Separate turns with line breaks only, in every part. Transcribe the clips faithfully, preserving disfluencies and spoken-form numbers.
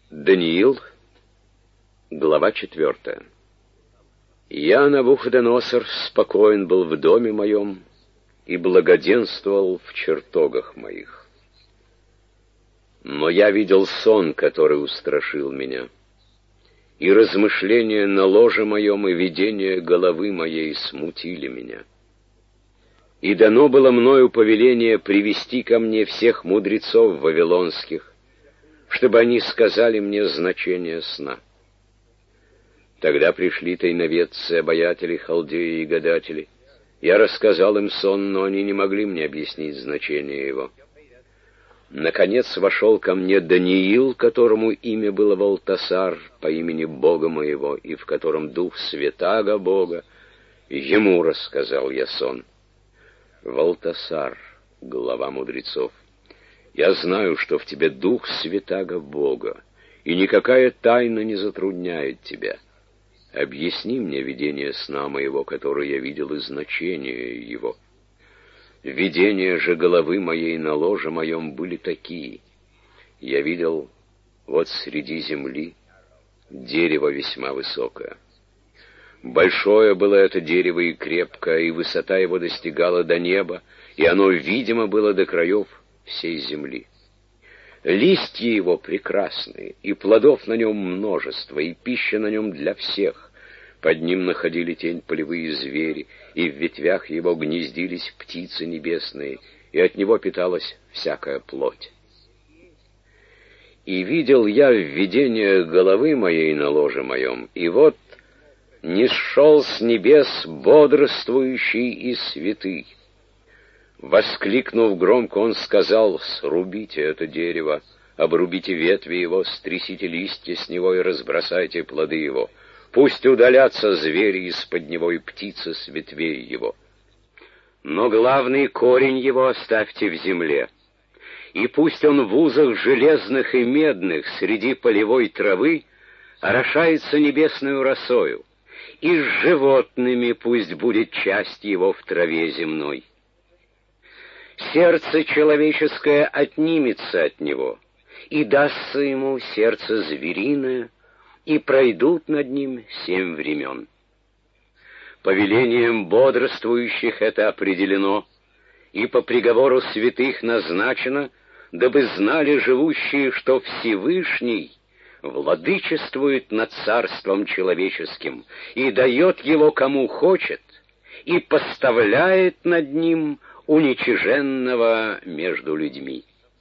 Даниил, глава четвертая. Я, Навуходоносор, спокоен был в доме моем и благоденствовал в чертогах моих. Но я видел сон, который устрашил меня, и размышления на ложе моем и видение головы моей смутили меня. И дано было мною повеление привести ко мне всех мудрецов вавилонских, чтобы они сказали мне значение сна. Тогда пришли тайноведцы, обаятели, халдеи и гадатели. Я рассказал им сон, но они не могли мне объяснить значение его. Наконец вошел ко мне Даниил, которому имя было Валтасар, по имени Бога моего, и в котором дух святаго Бога. Ему рассказал я сон. Валтасар, глава мудрецов, я знаю, что в тебе дух святаго Бога, и никакая тайна не затрудняет тебя. Объясни мне видение сна моего, которое я видел, и значение его. Видения же головы моей на ложе моем были такие. Я видел вот среди земли дерево весьма высокое. Большое было это дерево и крепкое, и высота его достигала до неба, и оно видимо было до краев всей земли. Листья его прекрасные, и плодов на нем множество, и пища на нем для всех. Под ним находили тень полевые звери, и в ветвях его гнездились птицы небесные, и от него питалась всякая плоть. И видел я в видении головы моей на ложе моем, и вот нисшел с небес бодрствующий и святый. Воскликнув громко, он сказал: «Срубите это дерево, обрубите ветви его, стрясите листья с него и разбросайте плоды его. Пусть удалятся звери из-под него и птицы с ветвей его. Но главный корень его оставьте в земле, и пусть он в узах железных и медных среди полевой травы орошается небесную росою, и с животными пусть будет часть его в траве земной. Сердце человеческое отнимется от него, и дастся ему сердце звериное, и пройдут над ним семь времен. Повелением бодрствующих это определено, и по приговору святых назначено, дабы знали живущие, что Всевышний владычествует над царством человеческим и дает его кому хочет, и поставляет над ним уничиженного между людьми.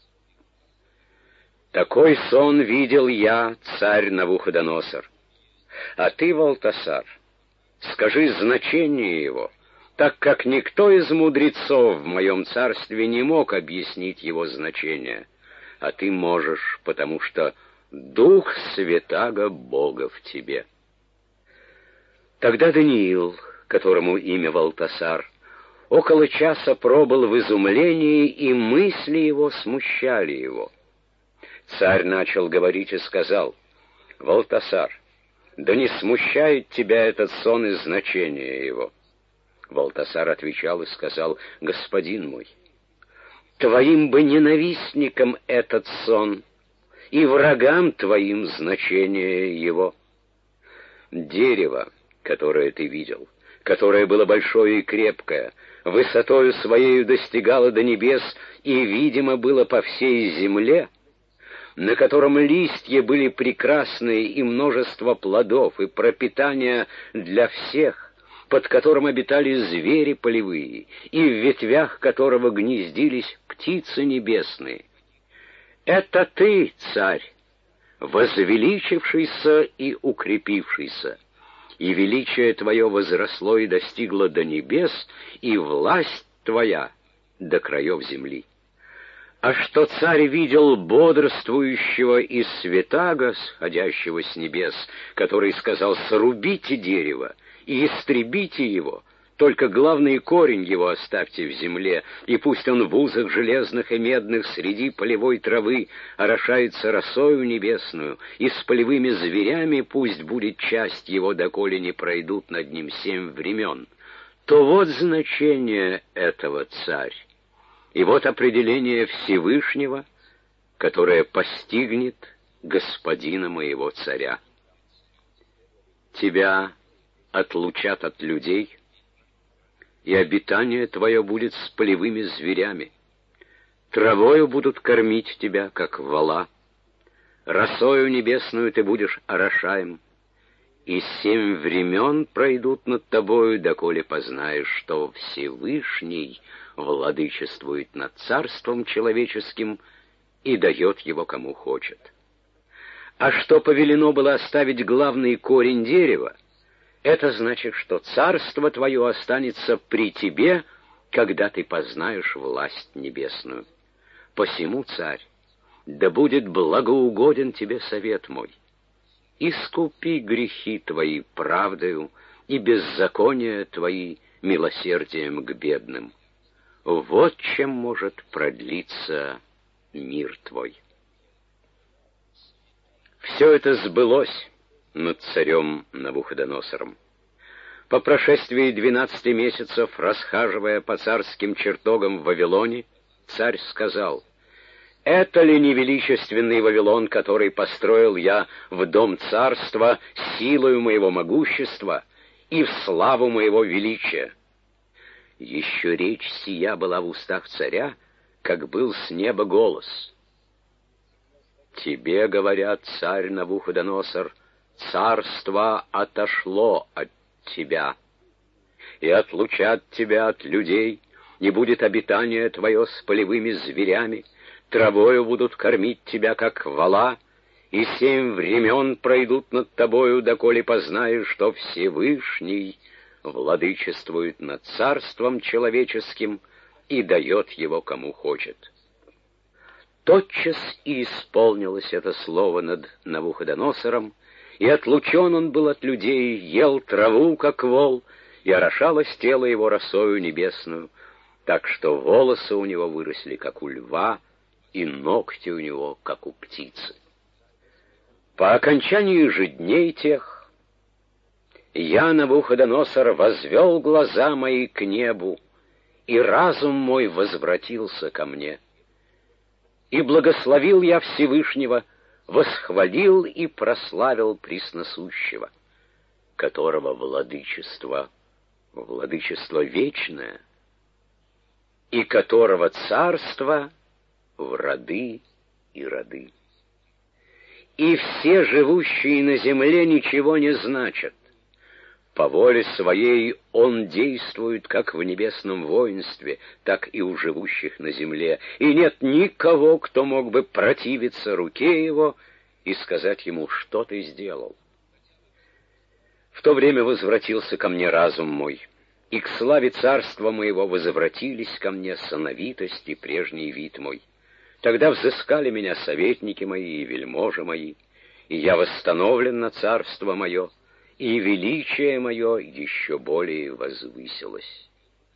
Такой сон видел я, царь Навуходоносор. А ты, Валтасар, скажи значение его, так как никто из мудрецов в моем царстве не мог объяснить его значение, а ты можешь, потому что дух святаго Бога в тебе. Тогда Даниил, которому имя Валтасар, около часа пробыл в изумлении, и мысли его смущали его. Царь начал говорить и сказал: «Валтасар, да не смущает тебя этот сон и значение его?» Валтасар отвечал и сказал: «Господин мой, твоим бы ненавистникам этот сон, и врагам твоим значение его. Дерево, которое ты видел, которое было большое и крепкое, высотою своею достигало до небес и видимо было по всей земле, на котором листья были прекрасные и множество плодов, и пропитание для всех, под которым обитали звери полевые, и в ветвях которого гнездились птицы небесные. Это ты, царь, возвеличившийся и укрепившийся, и величие твое возросло и достигло до небес, и власть твоя до краев земли. А что царь видел бодрствующего и святаго, сходящего с небес, который сказал: «Срубите дерево и истребите его, только главный корень его оставьте в земле, и пусть он в узах железных и медных среди полевой травы орошается росою небесную, и с полевыми зверями пусть будет часть его, доколе не пройдут над ним семь времен», то вот значение этого, царь. И вот определение Всевышнего, которое постигнет господина моего царя. Тебя отлучат от людей, и обитание твое будет с полевыми зверями. Травою будут кормить тебя, как вола, росою небесную ты будешь орошаем, и семь времен пройдут над тобою, доколе познаешь, что Всевышний владычествует над царством человеческим и дает его кому хочет. А что повелено было оставить главный корень дерева, это значит, что царство твое останется при тебе, когда ты познаешь власть небесную. Посему, царь, да будет благоугоден тебе совет мой. Искупи грехи твои правдою и беззакония твои милосердием к бедным. Вот чем может продлиться мир твой. Все это сбылось над царем Навуходоносором. По прошествии двенадцати месяцев, расхаживая по царским чертогам в Вавилоне, царь сказал: «Это ли не величественный Вавилон, который построил я в дом царства силою моего могущества и в славу моего величия?» Еще речь сия была в устах царя, как был с неба голос. «Тебе, говорят, царь Навуходоносор, царство отошло от тебя, и отлучат тебя от людей, не будет обитания твое с полевыми зверями, травою будут кормить тебя, как вола, и семь времен пройдут над тобою, доколе познаешь, что Всевышний владычествует над царством человеческим и дает его кому хочет». Тотчас и исполнилось это слово над Навуходоносором, и отлучен он был от людей, ел траву, как вол, и орошалось тело его росою небесную, так что волосы у него выросли, как у льва, и ногти у него, как у птицы. По окончании же дней тех я, Навуходоносор, возвел глаза мои к небу, и разум мой возвратился ко мне. И благословил я Всевышнего, восхвалил и прославил Пресносущего, которого владычество, владычество вечное, и которого царство в роды и роды. И все живущие на земле ничего не значат. По воле своей он действует как в небесном воинстве, так и у живущих на земле, и нет никого, кто мог бы противиться руке его и сказать ему: что ты сделал. В то время возвратился ко мне разум мой, и к славе царства моего возвратились ко мне сановитость и прежний вид мой. Тогда взыскали меня советники мои и вельможи мои, и я восстановлен на царство мое, и величие мое еще более возвысилось.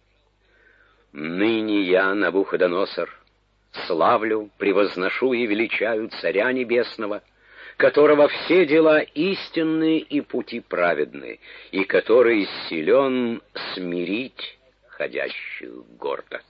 Ныне я, Навуходоносор, славлю, превозношу и величаю Царя Небесного, которого все дела истинные и пути праведные, и который силен смирить ходящих гордо.